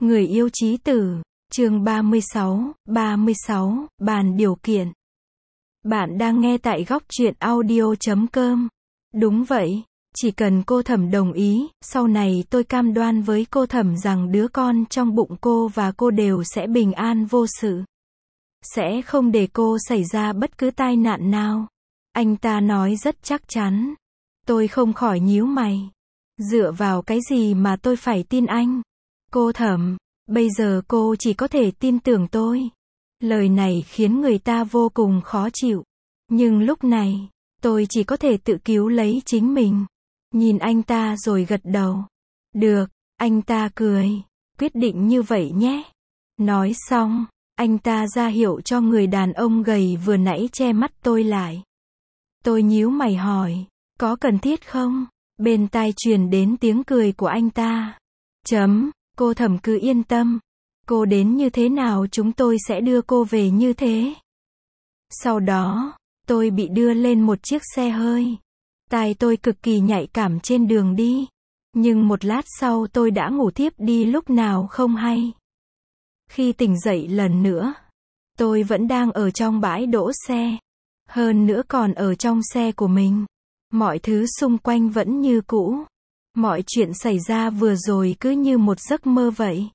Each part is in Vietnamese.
Người yêu chí tử, chương 36, bàn điều kiện. Bạn đang nghe tại góc truyện audio.com. Đúng vậy, chỉ cần cô Thẩm đồng ý, sau này tôi cam đoan với cô Thẩm rằng đứa con trong bụng cô và cô đều sẽ bình an vô sự. Sẽ không để cô xảy ra bất cứ tai nạn nào. Anh ta nói rất chắc chắn. Tôi không khỏi nhíu mày. Dựa vào cái gì mà tôi phải tin anh? Cô Thẩm, bây giờ cô chỉ có thể tin tưởng tôi. Lời này khiến người ta vô cùng khó chịu. Nhưng lúc này, tôi chỉ có thể tự cứu lấy chính mình. Nhìn anh ta rồi gật đầu. Được, anh ta cười. Quyết định như vậy nhé. Nói xong, anh ta ra hiệu cho người đàn ông gầy vừa nãy che mắt tôi lại. Tôi nhíu mày hỏi, có cần thiết không? Bên tai truyền đến tiếng cười của anh ta. Cô Thẩm cứ yên tâm. Cô đến như thế nào chúng tôi sẽ đưa cô về như thế. Sau đó, tôi bị đưa lên một chiếc xe hơi. Tai tôi cực kỳ nhạy cảm trên đường đi. Nhưng một lát sau tôi đã ngủ thiếp đi lúc nào không hay. Khi tỉnh dậy lần nữa, tôi vẫn đang ở trong bãi đỗ xe. Hơn nữa còn ở trong xe của mình. Mọi thứ xung quanh vẫn như cũ. Mọi chuyện xảy ra vừa rồi cứ như một giấc mơ vậy.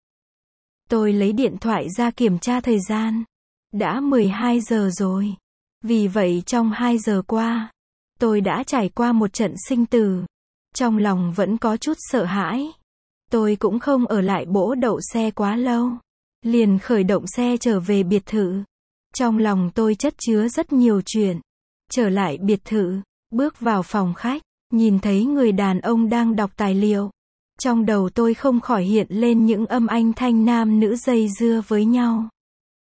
Tôi lấy điện thoại ra kiểm tra thời gian. Đã 12 giờ rồi. Vì vậy trong 2 giờ qua, tôi đã trải qua một trận sinh tử. Trong lòng vẫn có chút sợ hãi. Tôi cũng không ở lại bỗ đậu xe quá lâu. Liền khởi động xe trở về biệt thự. Trong lòng tôi chất chứa rất nhiều chuyện. Trở lại biệt thự, bước vào phòng khách, nhìn thấy người đàn ông đang đọc tài liệu. Trong đầu tôi không khỏi hiện lên những âm thanh nam nữ dây dưa với nhau.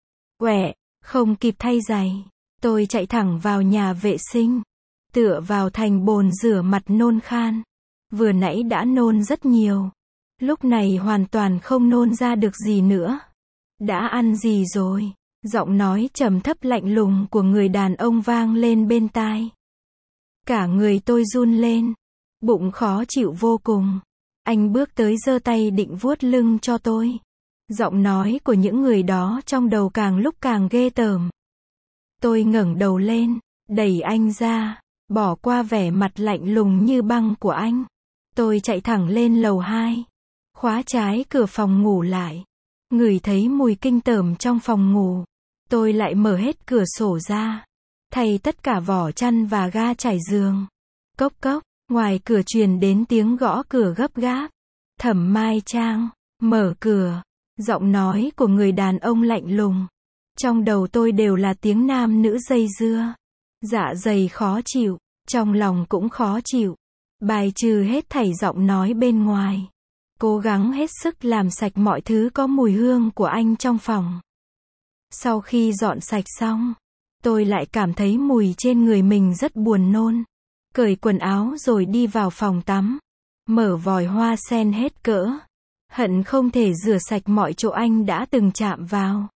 Quẹ, không kịp thay giày. Tôi chạy thẳng vào nhà vệ sinh. Tựa vào thành bồn rửa mặt nôn khan. Vừa nãy đã nôn rất nhiều. Lúc này hoàn toàn không nôn ra được gì nữa. Đã ăn gì rồi? Giọng nói trầm thấp lạnh lùng của người đàn ông vang lên bên tai. Cả người tôi run lên. Bụng khó chịu vô cùng. Anh bước tới giơ tay định vuốt lưng cho tôi. Giọng nói của những người đó trong đầu càng lúc càng ghê tởm. Tôi ngẩng đầu lên, đẩy anh ra, bỏ qua vẻ mặt lạnh lùng như băng của anh. Tôi chạy thẳng lên lầu 2. Khóa trái cửa phòng ngủ lại. Ngửi thấy mùi kinh tởm trong phòng ngủ. Tôi lại mở hết cửa sổ ra. Thay tất cả vỏ chăn và ga trải giường. Cốc cốc, ngoài cửa truyền đến tiếng gõ cửa gấp gáp. Thẩm Mai Trang, mở cửa. Giọng nói của người đàn ông lạnh lùng. Trong đầu tôi đều là tiếng nam nữ dây dưa. Dạ dày khó chịu, trong lòng cũng khó chịu. Bài trừ hết thảy giọng nói bên ngoài. Cố gắng hết sức làm sạch mọi thứ có mùi hương của anh trong phòng. Sau khi dọn sạch xong, tôi lại cảm thấy mùi trên người mình rất buồn nôn. Cởi quần áo rồi đi vào phòng tắm. Mở vòi hoa sen hết cỡ. Hận không thể rửa sạch mọi chỗ anh đã từng chạm vào.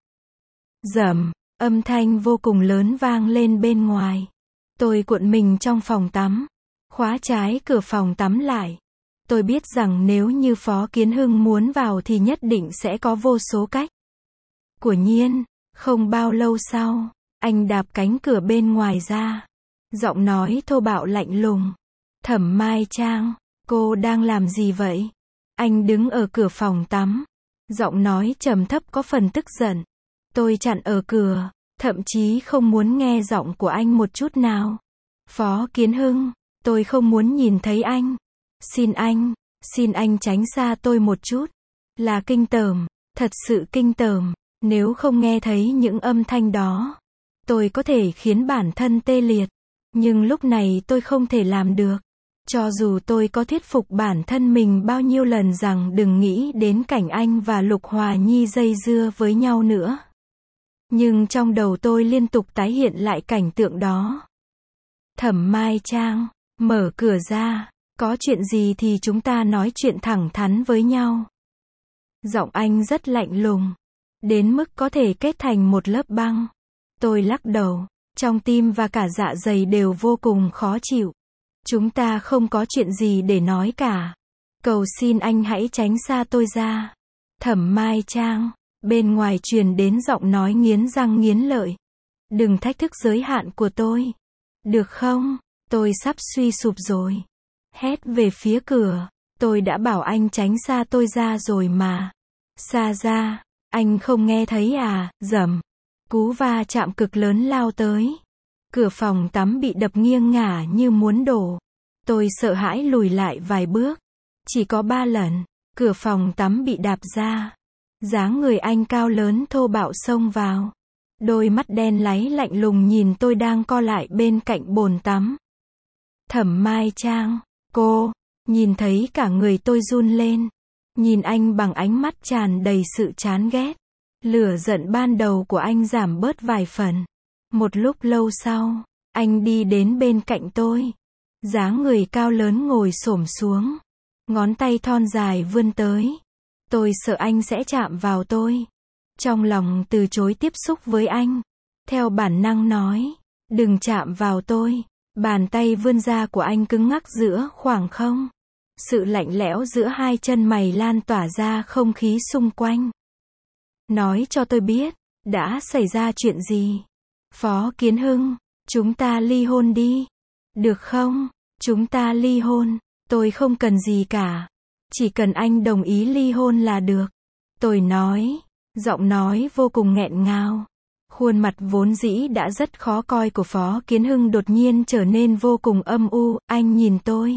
Rầm, âm thanh vô cùng lớn vang lên bên ngoài. Tôi cuộn mình trong phòng tắm. Khóa trái cửa phòng tắm lại. Tôi biết rằng nếu như Phó Kiến Hưng muốn vào thì nhất định sẽ có vô số cách. Quả nhiên, không bao lâu sau, anh đạp cánh cửa bên ngoài ra. Giọng nói thô bạo lạnh lùng. Thẩm Mai Trang, cô đang làm gì vậy? Anh đứng ở cửa phòng tắm. Giọng nói trầm thấp có phần tức giận. Tôi chặn ở cửa, thậm chí không muốn nghe giọng của anh một chút nào. Phó Kiến Hưng, tôi không muốn nhìn thấy anh. Xin anh tránh xa tôi một chút. Là kinh tởm, thật sự kinh tởm. Nếu không nghe thấy những âm thanh đó, tôi có thể khiến bản thân tê liệt. Nhưng lúc này tôi không thể làm được. Cho dù tôi có thuyết phục bản thân mình bao nhiêu lần rằng đừng nghĩ đến cảnh anh và Lục Hòa Nhi dây dưa với nhau nữa. Nhưng trong đầu tôi liên tục tái hiện lại cảnh tượng đó. Thẩm Mai Trang, mở cửa ra. Có chuyện gì thì chúng ta nói chuyện thẳng thắn với nhau. Giọng anh rất lạnh lùng. Đến mức có thể kết thành một lớp băng. Tôi lắc đầu. Trong tim và cả dạ dày đều vô cùng khó chịu. Chúng ta không có chuyện gì để nói cả. Cầu xin anh hãy tránh xa tôi ra. Thẩm Mai Trang. Bên ngoài truyền đến giọng nói nghiến răng nghiến lợi. Đừng thách thức giới hạn của tôi. Được không? Tôi sắp suy sụp rồi. Hét về phía cửa. Tôi đã bảo anh tránh xa tôi ra rồi mà. Xa ra, anh không nghe thấy à? Rầm. Cú va chạm cực lớn lao tới. Cửa phòng tắm bị đập nghiêng ngả như muốn đổ. Tôi sợ hãi lùi lại vài bước. Chỉ có 3 lần, cửa phòng tắm bị đạp ra. Dáng người anh cao lớn thô bạo xông vào. Đôi mắt đen láy lạnh lùng nhìn tôi đang co lại bên cạnh bồn tắm. Thẩm Mai Trang, cô, nhìn thấy cả người tôi run lên. Nhìn anh bằng ánh mắt tràn đầy sự chán ghét. Lửa giận ban đầu của anh giảm bớt vài phần. Một lúc lâu sau, anh đi đến bên cạnh tôi. Dáng người cao lớn ngồi xổm xuống. Ngón tay thon dài vươn tới. Tôi sợ anh sẽ chạm vào tôi. Trong lòng từ chối tiếp xúc với anh. Theo bản năng nói, đừng chạm vào tôi. Bàn tay vươn ra của anh cứng ngắc giữa khoảng không. Sự lạnh lẽo giữa hai chân mày lan tỏa ra không khí xung quanh. Nói cho tôi biết, đã xảy ra chuyện gì? Phó Kiến Hưng, chúng ta ly hôn đi. Được không? Chúng ta ly hôn. Tôi không cần gì cả. Chỉ cần anh đồng ý ly hôn là được. Tôi nói. Giọng nói vô cùng nghẹn ngào. Khuôn mặt vốn dĩ đã rất khó coi của Phó Kiến Hưng đột nhiên trở nên vô cùng âm u. Anh nhìn tôi.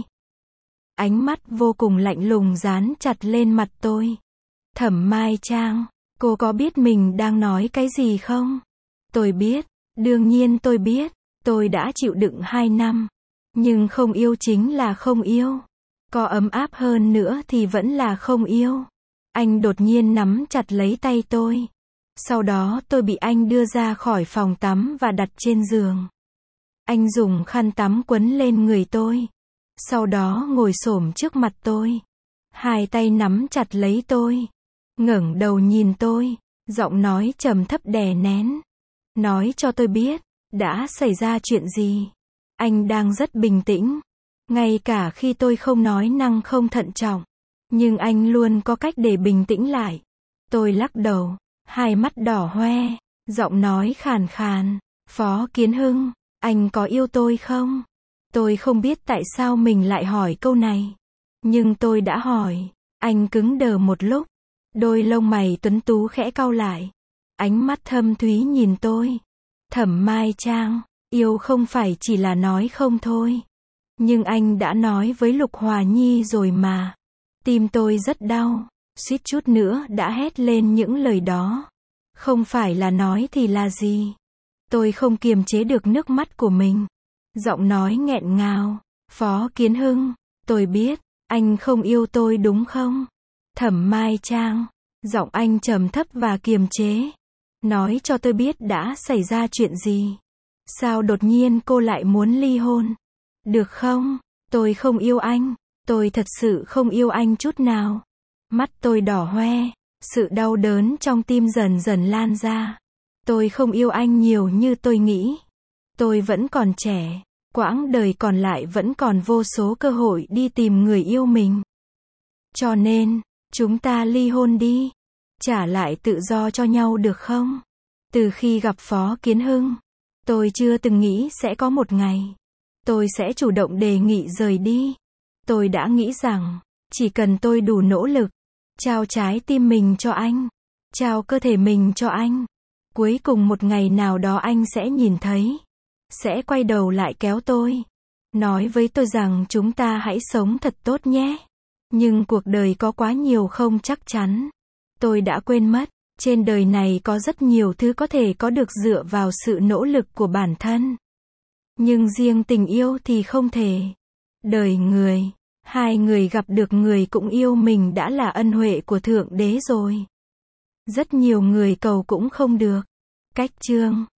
Ánh mắt vô cùng lạnh lùng dán chặt lên mặt tôi. Thẩm Mai Trang, cô có biết mình đang nói cái gì không? Tôi biết. Đương nhiên tôi biết. Tôi đã chịu đựng 2 năm. Nhưng không yêu chính là không yêu. Có ấm áp hơn nữa thì vẫn là không yêu. Anh đột nhiên nắm chặt lấy tay tôi. Sau đó tôi bị anh đưa ra khỏi phòng tắm và đặt trên giường. Anh dùng khăn tắm quấn lên người tôi. Sau đó ngồi xổm trước mặt tôi. Hai tay nắm chặt lấy tôi. Ngẩng đầu nhìn tôi. Giọng nói trầm thấp đè nén. Nói cho tôi biết, đã xảy ra chuyện gì. Anh đang rất bình tĩnh. Ngay cả khi tôi không nói năng không thận trọng. Nhưng anh luôn có cách để bình tĩnh lại. Tôi lắc đầu. Hai mắt đỏ hoe. Giọng nói khàn khàn. Phó Kiến Hưng, anh có yêu tôi không? Tôi không biết tại sao mình lại hỏi câu này. Nhưng tôi đã hỏi. Anh cứng đờ một lúc. Đôi lông mày tuấn tú khẽ cau lại. Ánh mắt thâm thúy nhìn tôi. Thẩm Mai Trang, yêu không phải chỉ là nói không thôi. Nhưng anh đã nói với Lục Hòa Nhi rồi mà. Tim tôi rất đau. Suýt chút nữa đã hét lên những lời đó. Không phải là nói thì là gì? Tôi không kiềm chế được nước mắt của mình. Giọng nói nghẹn ngào. Phó Kiến Hưng, tôi biết, anh không yêu tôi đúng không? Thẩm Mai Trang, giọng anh trầm thấp và kiềm chế. Nói cho tôi biết đã xảy ra chuyện gì. Sao đột nhiên cô lại muốn ly hôn? Được không? Tôi không yêu anh. Tôi thật sự không yêu anh chút nào. Mắt tôi đỏ hoe. Sự đau đớn trong tim dần dần lan ra. Tôi không yêu anh nhiều như tôi nghĩ. Tôi vẫn còn trẻ. Quãng đời còn lại vẫn còn vô số cơ hội đi tìm người yêu mình. Cho nên, chúng ta ly hôn đi. Trả lại tự do cho nhau được không? Từ khi gặp Phó Kiến Hưng, tôi chưa từng nghĩ sẽ có một ngày tôi sẽ chủ động đề nghị rời đi. Tôi đã nghĩ rằng, chỉ cần tôi đủ nỗ lực, trao trái tim mình cho anh, trao cơ thể mình cho anh, cuối cùng một ngày nào đó anh sẽ nhìn thấy, sẽ quay đầu lại kéo tôi, nói với tôi rằng chúng ta hãy sống thật tốt nhé. Nhưng cuộc đời có quá nhiều không chắc chắn. Tôi đã quên mất, trên đời này có rất nhiều thứ có thể có được dựa vào sự nỗ lực của bản thân. Nhưng riêng tình yêu thì không thể. Đời người, hai người gặp được người cũng yêu mình đã là ân huệ của Thượng Đế rồi. Rất nhiều người cầu cũng không được. Cách chương